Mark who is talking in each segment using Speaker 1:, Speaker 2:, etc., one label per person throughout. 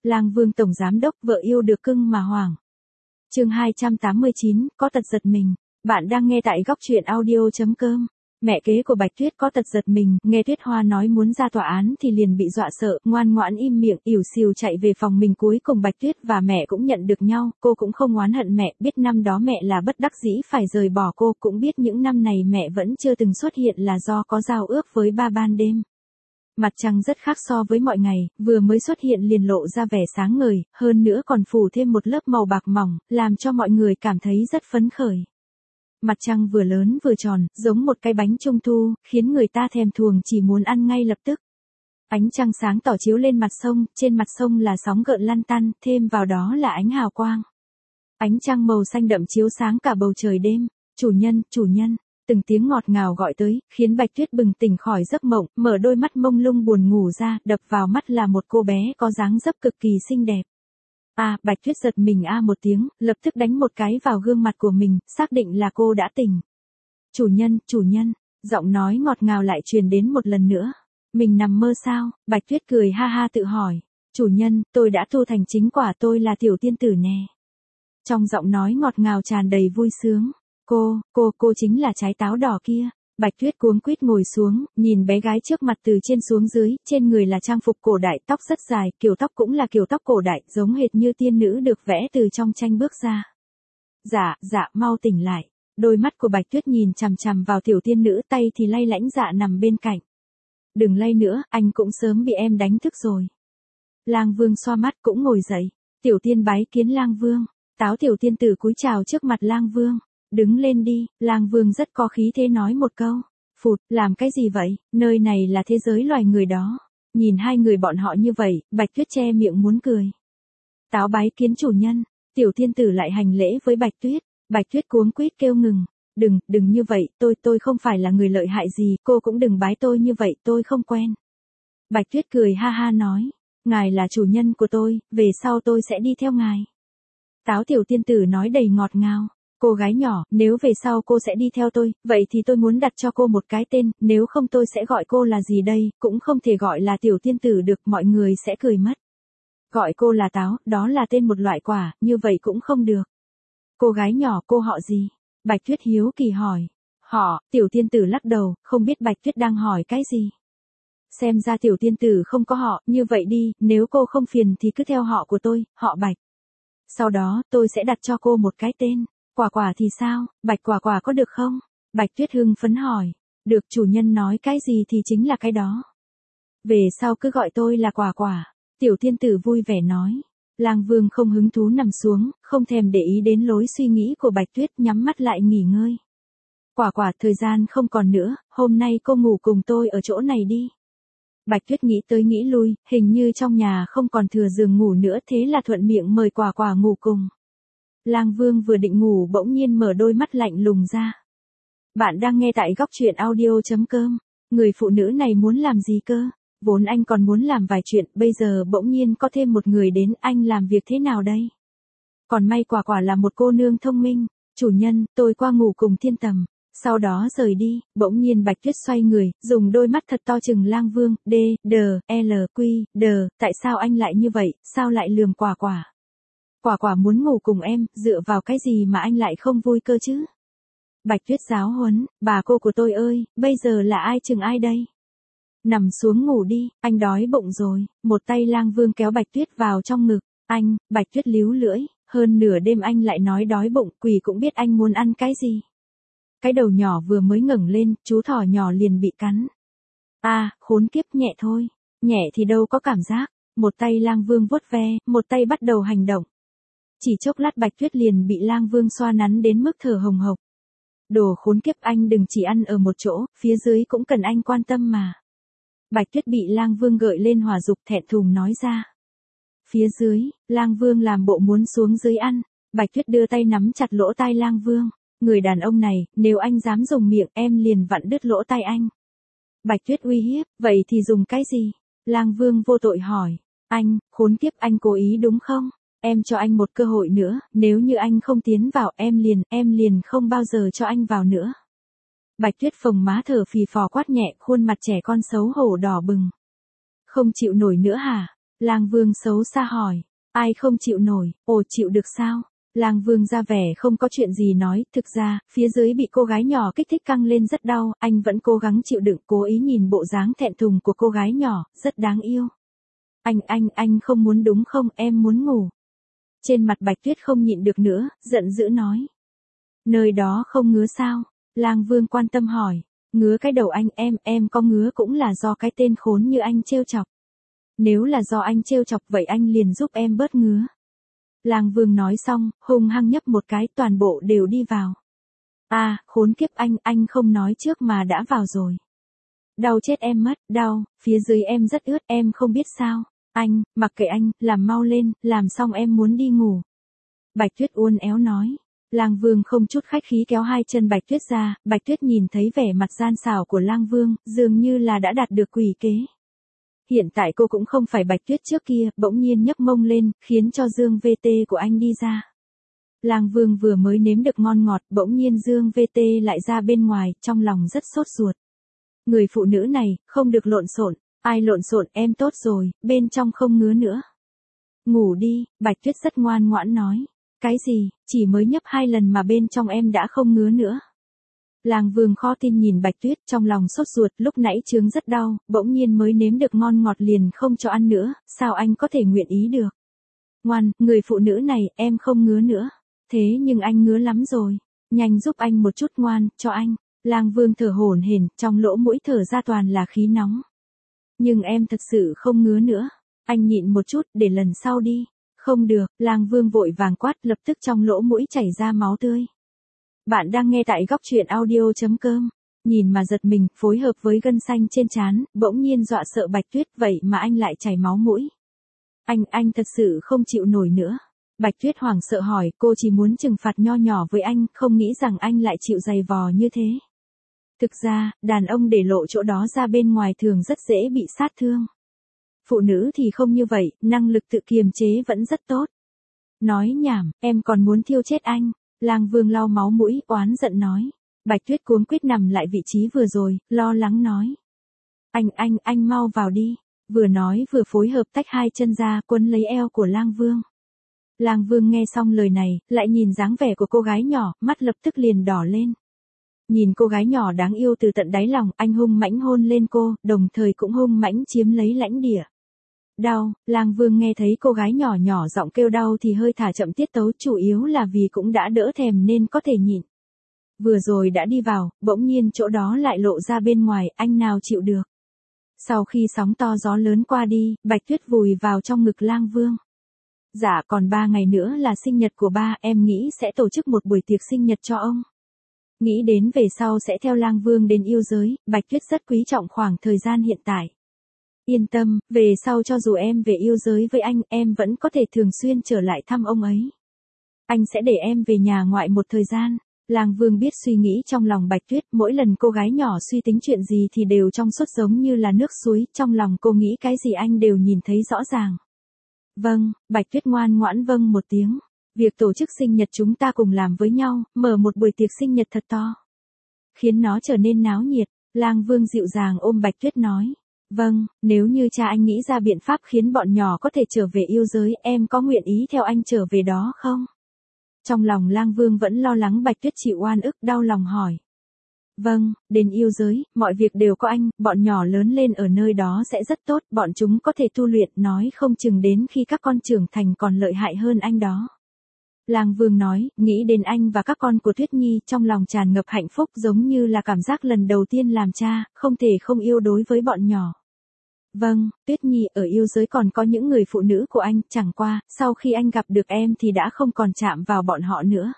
Speaker 1: Lang Vương tổng giám đốc vợ yêu được cưng mà hoảng. Chương 289, có tật giật mình. Bạn đang nghe tại góc truyện audio.com. Mẹ kế của Bạch Tuyết có tật giật mình, nghe Tuyết Hoa nói muốn ra tòa án thì liền bị dọa sợ, ngoan ngoãn im miệng, ỉu xìu chạy về phòng mình. Cuối cùng Bạch Tuyết và mẹ cũng nhận được nhau, cô cũng không oán hận mẹ, biết năm đó mẹ là bất đắc dĩ phải rời bỏ cô, cũng biết những năm này mẹ vẫn chưa từng xuất hiện là do có giao ước với ba ban đêm. Mặt trăng rất khác so với mọi ngày, vừa mới xuất hiện liền lộ ra vẻ sáng ngời, hơn nữa còn phủ thêm một lớp màu bạc mỏng, làm cho mọi người cảm thấy rất phấn khởi. Mặt trăng vừa lớn vừa tròn, giống một cái bánh trung thu, khiến người ta thèm thuồng chỉ muốn ăn ngay lập tức. Ánh trăng sáng tỏ chiếu lên mặt sông, trên mặt sông là sóng gợn lăn tăn, thêm vào đó là ánh hào quang. Ánh trăng màu xanh đậm chiếu sáng cả bầu trời đêm. Chủ nhân. Từng tiếng ngọt ngào gọi tới, khiến Bạch Tuyết bừng tỉnh khỏi giấc mộng, mở đôi mắt mông lung buồn ngủ ra, đập vào mắt là một cô bé có dáng dấp cực kỳ xinh đẹp. Bạch Tuyết giật mình một tiếng, lập tức đánh một cái vào gương mặt của mình, xác định là cô đã tỉnh. Chủ nhân, giọng nói ngọt ngào lại truyền đến một lần nữa. Mình nằm mơ sao? Bạch Tuyết cười ha ha tự hỏi. Chủ nhân, tôi đã thu thành chính quả, tôi là tiểu tiên tử nè. Trong giọng nói ngọt ngào tràn đầy vui sướng. Cô chính là trái táo đỏ kia. Bạch Tuyết cuống quýt ngồi xuống, nhìn bé gái trước mặt từ trên xuống dưới, trên người là trang phục cổ đại, tóc rất dài, kiểu tóc cũng là kiểu tóc cổ đại, giống hệt như tiên nữ được vẽ từ trong tranh bước ra. Dạ, mau tỉnh lại. Đôi mắt của Bạch Tuyết nhìn chằm chằm vào tiểu tiên nữ, tay thì lay lãnh Dạ nằm bên cạnh. Đừng lay nữa, anh cũng sớm bị em đánh thức rồi. Lang Vương xoa mắt cũng ngồi dậy. Tiểu tiên bái kiến Lang Vương. Táo tiểu tiên tử cúi chào trước mặt Lang Vương. Đứng lên đi, Lang Vương rất có khí thế nói một câu. Phụt, làm cái gì vậy, nơi này là thế giới loài người đó. Nhìn hai người bọn họ như vậy, Bạch Tuyết che miệng muốn cười. Táo bái kiến chủ nhân, tiểu thiên tử lại hành lễ với Bạch Tuyết. Bạch Tuyết cuống quýt kêu ngừng. Đừng như vậy, tôi không phải là người lợi hại gì, cô cũng đừng bái tôi như vậy, tôi không quen. Bạch Tuyết cười ha ha nói. Ngài là chủ nhân của tôi, về sau tôi sẽ đi theo ngài. Táo tiểu tiên tử nói đầy ngọt ngào. Cô gái nhỏ, nếu về sau cô sẽ đi theo tôi, vậy thì tôi muốn đặt cho cô một cái tên, nếu không tôi sẽ gọi cô là gì đây, cũng không thể gọi là tiểu tiên tử được, mọi người sẽ cười mất. Gọi cô là Táo, đó là tên một loại quả, như vậy cũng không được. Cô gái nhỏ, cô họ gì? Bạch Tuyết hiếu kỳ hỏi. Họ, tiểu tiên tử lắc đầu, không biết Bạch Tuyết đang hỏi cái gì. Xem ra tiểu tiên tử không có họ, như vậy đi, nếu cô không phiền thì cứ theo họ của tôi, họ Bạch. Sau đó, tôi sẽ đặt cho cô một cái tên. Quả thì sao, Bạch quả có được không? Bạch Tuyết hưng phấn hỏi. Được, chủ nhân nói cái gì thì chính là cái đó. Về sau cứ gọi tôi là quả. Tiểu tiên tử vui vẻ nói. Lang Vương không hứng thú nằm xuống, không thèm để ý đến lối suy nghĩ của Bạch Tuyết, nhắm mắt lại nghỉ ngơi. Quả, thời gian không còn nữa, hôm nay cô ngủ cùng tôi ở chỗ này đi. Bạch Tuyết nghĩ tới nghĩ lui, hình như trong nhà không còn thừa giường ngủ nữa, thế là thuận miệng mời quả ngủ cùng. Lang Vương vừa định ngủ bỗng nhiên mở đôi mắt lạnh lùng ra. Bạn đang nghe tại góc truyện audio.com. Người phụ nữ này muốn làm gì cơ? Vốn anh còn muốn làm vài chuyện, bây giờ bỗng nhiên có thêm một người đến, anh làm việc thế nào đây? Còn may quả là một cô nương thông minh. Chủ nhân, tôi qua ngủ cùng Thiên Tầm. Sau đó rời đi, bỗng nhiên Bạch Tuyết xoay người, dùng đôi mắt thật to chừng Lang Vương, tại sao anh lại như vậy, sao lại lườm quả? Quả muốn ngủ cùng em, dựa vào cái gì mà anh lại không vui cơ chứ? Bạch Tuyết giáo huấn, bà cô của tôi ơi, bây giờ là ai chừng ai đây? Nằm xuống ngủ đi, anh đói bụng rồi. Một tay Lang Vương kéo Bạch Tuyết vào trong ngực. Anh, Bạch Tuyết líu lưỡi, hơn nửa đêm anh lại nói đói bụng, quỷ cũng biết anh muốn ăn cái gì. Cái đầu nhỏ vừa mới ngẩng lên, chú thỏ nhỏ liền bị cắn. Khốn kiếp, nhẹ thôi. Nhẹ thì đâu có cảm giác. Một tay Lang Vương vuốt ve, một tay bắt đầu hành động. Chỉ chốc lát Bạch Tuyết liền bị Lang Vương xoa nắn đến mức thở hồng hộc. Đồ khốn kiếp, anh đừng chỉ ăn ở một chỗ, phía dưới cũng cần anh quan tâm mà. Bạch Tuyết bị Lang Vương gợi lên hỏa dục, thẹn thùng nói ra. Phía dưới, Lang Vương làm bộ muốn xuống dưới ăn. Bạch Tuyết đưa tay nắm chặt lỗ tai Lang Vương. Người đàn ông này, nếu anh dám dùng miệng em liền vặn đứt lỗ tai anh. Bạch Tuyết uy hiếp, vậy thì dùng cái gì? Lang Vương vô tội hỏi. Anh, khốn kiếp, anh cố ý đúng không? Em cho anh một cơ hội nữa, nếu như anh không tiến vào em liền không bao giờ cho anh vào nữa. Bạch Tuyết phồng má thở phì phò quát nhẹ, khuôn mặt trẻ con xấu hổ đỏ bừng. Không chịu nổi nữa hả? Lang Vương xấu xa hỏi. Ai không chịu nổi, ồ chịu được sao? Lang Vương ra vẻ không có chuyện gì nói, thực ra, phía dưới bị cô gái nhỏ kích thích căng lên rất đau, anh vẫn cố gắng chịu đựng, cố ý nhìn bộ dáng thẹn thùng của cô gái nhỏ, rất đáng yêu. Anh không muốn đúng không, em muốn ngủ. Trên mặt Bạch Tuyết không nhịn được nữa, giận dữ nói. Nơi đó không ngứa sao? Lang Vương quan tâm hỏi. Ngứa cái đầu anh, em có ngứa cũng là do cái tên khốn như anh trêu chọc. Nếu là do anh trêu chọc vậy anh liền giúp em bớt ngứa. Lang Vương nói xong, hung hăng nhấp một cái, toàn bộ đều đi vào. À, khốn kiếp anh không nói trước mà đã vào rồi. Đau chết em mất, đau, phía dưới em rất ướt, em không biết sao. Anh, mặc kệ anh, làm mau lên, làm xong em muốn đi ngủ. Bạch Tuyết uốn éo nói. Lang Vương không chút khách khí kéo hai chân Bạch Tuyết ra, Bạch Tuyết nhìn thấy vẻ mặt gian xảo của Lang Vương, dường như là đã đạt được quỷ kế. Hiện tại cô cũng không phải Bạch Tuyết trước kia, bỗng nhiên nhấc mông lên, khiến cho Dương VT của anh đi ra. Lang Vương vừa mới nếm được ngon ngọt, bỗng nhiên Dương VT lại ra bên ngoài, trong lòng rất sốt ruột. Người phụ nữ này, không được lộn xộn, ai lộn xộn em tốt rồi, bên trong không ngứa nữa. Ngủ đi, Bạch Tuyết rất ngoan ngoãn nói. Cái gì, chỉ mới nhấp 2 lần mà bên trong em đã không ngứa nữa. Lang Vương khó tin nhìn Bạch Tuyết, trong lòng sốt ruột, lúc nãy chướng rất đau, bỗng nhiên mới nếm được ngon ngọt liền không cho ăn nữa, sao anh có thể nguyện ý được. Ngoan, người phụ nữ này, em không ngứa nữa. Thế nhưng anh ngứa lắm rồi. Nhanh giúp anh một chút, ngoan, cho anh. Lang Vương thở hổn hển, trong lỗ mũi thở ra toàn là khí nóng. Nhưng em thật sự không ngứa nữa. Anh nhịn một chút, để lần sau đi. Không được, Lang Vương vội vàng quát, lập tức trong lỗ mũi chảy ra máu tươi. Bạn đang nghe tại góc truyện audio.com. Nhìn mà giật mình, phối hợp với gân xanh trên trán, bỗng nhiên dọa sợ Bạch Tuyết, vậy mà anh lại chảy máu mũi. Anh thật sự không chịu nổi nữa. Bạch Tuyết hoảng sợ hỏi, cô chỉ muốn trừng phạt nho nhỏ với anh, không nghĩ rằng anh lại chịu giày vò như thế. Thực ra, đàn ông để lộ chỗ đó ra bên ngoài thường rất dễ bị sát thương. Phụ nữ thì không như vậy, năng lực tự kiềm chế vẫn rất tốt. Nói nhảm, em còn muốn thiêu chết anh. Lang Vương lau máu mũi, oán giận nói. Bạch Tuyết cuống quýt nằm lại vị trí vừa rồi, lo lắng nói. Anh mau vào đi. Vừa nói vừa phối hợp tách hai chân ra, quấn lấy eo của Lang Vương. Lang Vương nghe xong lời này, lại nhìn dáng vẻ của cô gái nhỏ, mắt lập tức liền đỏ lên. Nhìn cô gái nhỏ đáng yêu từ tận đáy lòng, anh hung mãnh hôn lên cô, đồng thời cũng hung mãnh chiếm lấy lãnh địa. Đau, Lang Vương nghe thấy cô gái nhỏ nhỏ giọng kêu đau thì hơi thả chậm tiết tấu, chủ yếu là vì cũng đã đỡ thèm nên có thể nhịn. Vừa rồi đã đi vào, bỗng nhiên chỗ đó lại lộ ra bên ngoài, anh nào chịu được. Sau khi sóng to gió lớn qua đi, Bạch Tuyết vùi vào trong ngực Lang Vương. Dạ còn 3 ngày nữa là sinh nhật của ba, em nghĩ sẽ tổ chức một buổi tiệc sinh nhật cho ông. Nghĩ đến về sau sẽ theo Lang Vương đến yêu giới, Bạch Tuyết rất quý trọng khoảng thời gian hiện tại. Yên tâm, về sau cho dù em về yêu giới với anh, em vẫn có thể thường xuyên trở lại thăm ông ấy. Anh sẽ để em về nhà ngoại một thời gian. Lang Vương biết suy nghĩ trong lòng Bạch Tuyết, mỗi lần cô gái nhỏ suy tính chuyện gì thì đều trong suốt giống như là nước suối, trong lòng cô nghĩ cái gì anh đều nhìn thấy rõ ràng. Vâng, Bạch Tuyết ngoan ngoãn vâng một tiếng. Việc tổ chức sinh nhật chúng ta cùng làm với nhau, mở một buổi tiệc sinh nhật thật to. Khiến nó trở nên náo nhiệt, Lang Vương dịu dàng ôm Bạch Tuyết nói. Vâng, nếu như cha anh nghĩ ra biện pháp khiến bọn nhỏ có thể trở về yêu giới, em có nguyện ý theo anh trở về đó không? Trong lòng Lang Vương vẫn lo lắng Bạch Tuyết chịu oan ức, đau lòng hỏi. Vâng, đến yêu giới, mọi việc đều có anh, bọn nhỏ lớn lên ở nơi đó sẽ rất tốt, bọn chúng có thể tu luyện, nói không chừng đến khi các con trưởng thành còn lợi hại hơn anh đó. Lang Vương nói, nghĩ đến anh và các con của Tuyết Nhi, trong lòng tràn ngập hạnh phúc giống như là cảm giác lần đầu tiên làm cha, không thể không yêu đối với bọn nhỏ. Vâng, Tuyết Nhi, ở yêu giới còn có những người phụ nữ của anh, chẳng qua, sau khi anh gặp được em thì đã không còn chạm vào bọn họ nữa.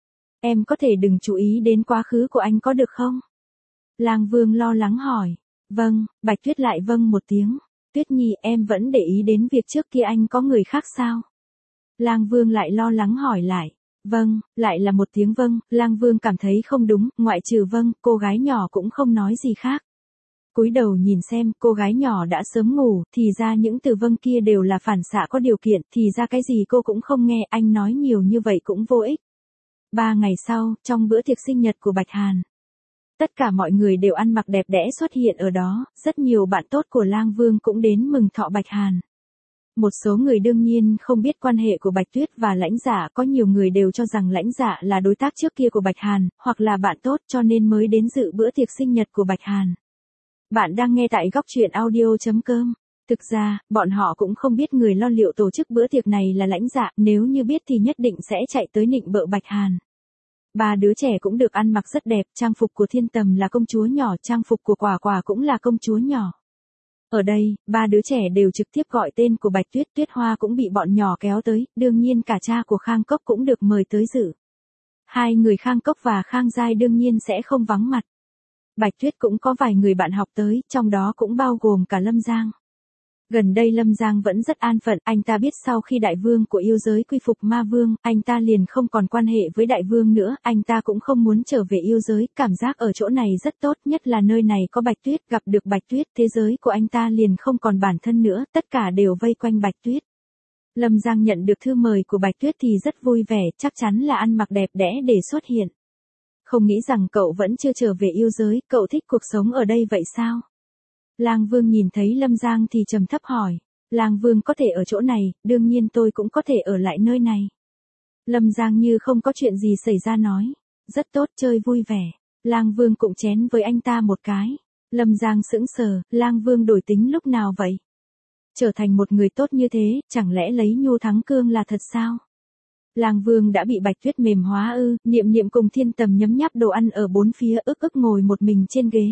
Speaker 1: Em có thể đừng chú ý đến quá khứ của anh có được không? Lang Vương lo lắng hỏi. Vâng, Bạch Tuyết lại vâng một tiếng. Tuyết Nhi, em vẫn để ý đến việc trước kia anh có người khác sao? Lang Vương lại lo lắng hỏi lại. Vâng, lại là một tiếng vâng, Lang Vương cảm thấy không đúng, ngoại trừ vâng, cô gái nhỏ cũng không nói gì khác. Cúi đầu nhìn xem, cô gái nhỏ đã sớm ngủ, thì ra những từ vâng kia đều là phản xạ có điều kiện, thì ra cái gì cô cũng không nghe, anh nói nhiều như vậy cũng vô ích. 3 ngày sau, trong bữa tiệc sinh nhật của Bạch Hàn, tất cả mọi người đều ăn mặc đẹp đẽ xuất hiện ở đó, rất nhiều bạn tốt của Lang Vương cũng đến mừng thọ Bạch Hàn. Một số người đương nhiên không biết quan hệ của Bạch Tuyết và Lãnh Dạ, có nhiều người đều cho rằng Lãnh Dạ là đối tác trước kia của Bạch Hàn, hoặc là bạn tốt cho nên mới đến dự bữa tiệc sinh nhật của Bạch Hàn. Bạn đang nghe tại góc truyện audio.com. Thực ra, bọn họ cũng không biết người lo liệu tổ chức bữa tiệc này là Lãnh Dạ, nếu như biết thì nhất định sẽ chạy tới nịnh bợ Bạch Hàn. Ba đứa trẻ cũng được ăn mặc rất đẹp, trang phục của Thiên Tầm là công chúa nhỏ, trang phục của Quả Quả cũng là công chúa nhỏ. Ở đây, ba đứa trẻ đều trực tiếp gọi tên của Bạch Tuyết, Tuyết Hoa cũng bị bọn nhỏ kéo tới, đương nhiên cả cha của Khang Cốc cũng được mời tới dự. Hai người Khang Cốc và Khang Giai đương nhiên sẽ không vắng mặt. Bạch Tuyết cũng có vài người bạn học tới, trong đó cũng bao gồm cả Lâm Giang. Gần đây Lâm Giang vẫn rất an phận, anh ta biết sau khi đại vương của yêu giới quy phục ma vương, anh ta liền không còn quan hệ với đại vương nữa, anh ta cũng không muốn trở về yêu giới, cảm giác ở chỗ này rất tốt, nhất là nơi này có Bạch Tuyết, gặp được Bạch Tuyết, thế giới của anh ta liền không còn bản thân nữa, tất cả đều vây quanh Bạch Tuyết. Lâm Giang nhận được thư mời của Bạch Tuyết thì rất vui vẻ, chắc chắn là ăn mặc đẹp đẽ để xuất hiện. Không nghĩ rằng cậu vẫn chưa trở về yêu giới, cậu thích cuộc sống ở đây vậy sao? Lang Vương nhìn thấy Lâm Giang thì trầm thấp hỏi. Lang Vương có thể ở chỗ này, đương nhiên tôi cũng có thể ở lại nơi này. Lâm Giang như không có chuyện gì xảy ra nói. Rất tốt, chơi vui vẻ. Lang Vương cũng chén với anh ta một cái. Lâm Giang sững sờ, Lang Vương đổi tính lúc nào vậy? Trở thành một người tốt như thế, chẳng lẽ lấy nhu thắng cương là thật sao? Lang Vương đã bị Bạch Tuyết mềm hóa ư? Niệm Niệm cùng Thiên Tầm nhấm nháp đồ ăn ở bốn phía, ức ức ngồi một mình trên ghế.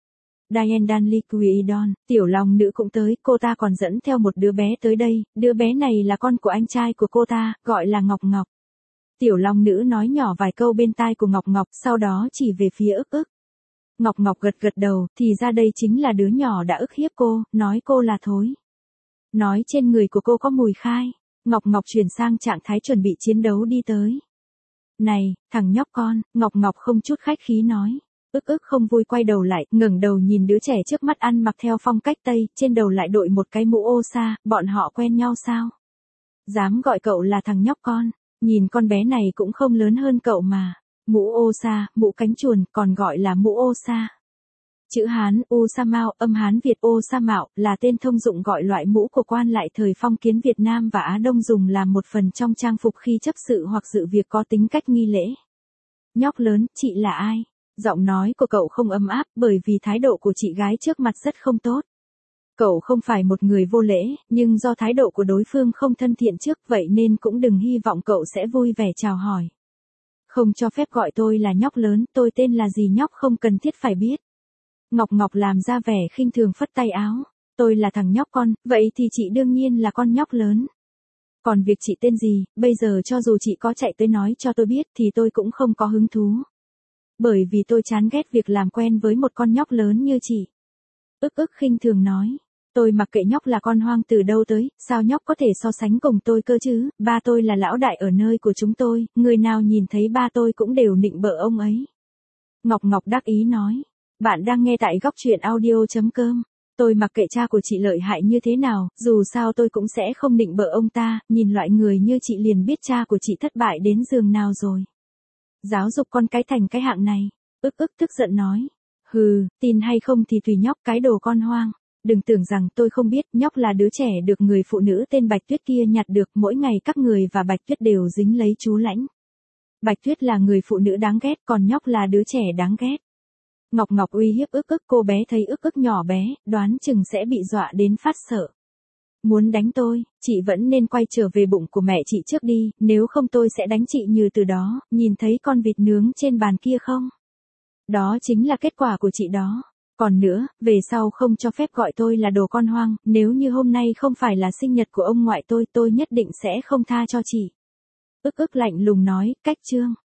Speaker 1: Diane Danley Quidon, tiểu long nữ cũng tới, cô ta còn dẫn theo một đứa bé tới đây, đứa bé này là con của anh trai của cô ta, gọi là Ngọc Ngọc. Tiểu long nữ nói nhỏ vài câu bên tai của Ngọc Ngọc, sau đó chỉ về phía ức ức. Ngọc Ngọc gật gật đầu, thì ra đây chính là đứa nhỏ đã ức hiếp cô, nói cô là thối. Nói trên người của cô có mùi khai. Ngọc Ngọc chuyển sang trạng thái chuẩn bị chiến đấu đi tới. Này, thằng nhóc con, Ngọc Ngọc không chút khách khí nói. Ức ức không vui quay đầu lại, ngẩng đầu nhìn đứa trẻ trước mắt ăn mặc theo phong cách Tây, trên đầu lại đội một cái mũ ô sa, bọn họ quen nhau sao? Dám gọi cậu là thằng nhóc con, nhìn con bé này cũng không lớn hơn cậu mà. Mũ ô sa, mũ cánh chuồn, còn gọi là mũ ô sa. Chữ Hán, ô sa mao, âm Hán Việt ô sa mạo, là tên thông dụng gọi loại mũ của quan lại thời phong kiến Việt Nam và Á Đông dùng làm một phần trong trang phục khi chấp sự hoặc dự việc có tính cách nghi lễ. Nhóc lớn, chị là ai? Giọng nói của cậu không ấm áp bởi vì thái độ của chị gái trước mặt rất không tốt. Cậu không phải một người vô lễ, nhưng do thái độ của đối phương không thân thiện trước vậy nên cũng đừng hy vọng cậu sẽ vui vẻ chào hỏi. Không cho phép gọi tôi là nhóc lớn, tôi tên là gì nhóc không cần thiết phải biết. Ngọc Ngọc làm ra vẻ khinh thường phất tay áo. Tôi là thằng nhóc con, vậy thì chị đương nhiên là con nhóc lớn. Còn việc chị tên gì, bây giờ cho dù chị có chạy tới nói cho tôi biết thì tôi cũng không có hứng thú. Bởi vì tôi chán ghét việc làm quen với một con nhóc lớn như chị. Ức ức khinh thường nói. Tôi mặc kệ nhóc là con hoang từ đâu tới, sao nhóc có thể so sánh cùng tôi cơ chứ, ba tôi là lão đại ở nơi của chúng tôi, người nào nhìn thấy ba tôi cũng đều nịnh bợ ông ấy. Ngọc Ngọc đắc ý nói. Bạn đang nghe tại góc truyện audio.com. Tôi mặc kệ cha của chị lợi hại như thế nào, dù sao tôi cũng sẽ không nịnh bợ ông ta, nhìn loại người như chị liền biết cha của chị thất bại đến giường nào rồi. Giáo dục con cái thành cái hạng này. Ức ức tức giận nói. Hừ, tin hay không thì tùy nhóc cái đồ con hoang. Đừng tưởng rằng tôi không biết, nhóc là đứa trẻ được người phụ nữ tên Bạch Tuyết kia nhặt được, mỗi ngày các người và Bạch Tuyết đều dính lấy chú Lãnh. Bạch Tuyết là người phụ nữ đáng ghét, còn nhóc là đứa trẻ đáng ghét. Ngọc Ngọc uy hiếp ức ức, cô bé thấy ức ức nhỏ bé, đoán chừng sẽ bị dọa đến phát sợ. Muốn đánh tôi, chị vẫn nên quay trở về bụng của mẹ chị trước đi, nếu không tôi sẽ đánh chị như từ đó, nhìn thấy con vịt nướng trên bàn kia không? Đó chính là kết quả của chị đó. Còn nữa, về sau không cho phép gọi tôi là đồ con hoang, nếu như hôm nay không phải là sinh nhật của ông ngoại tôi nhất định sẽ không tha cho chị. Ức ức lạnh lùng nói, cách chương.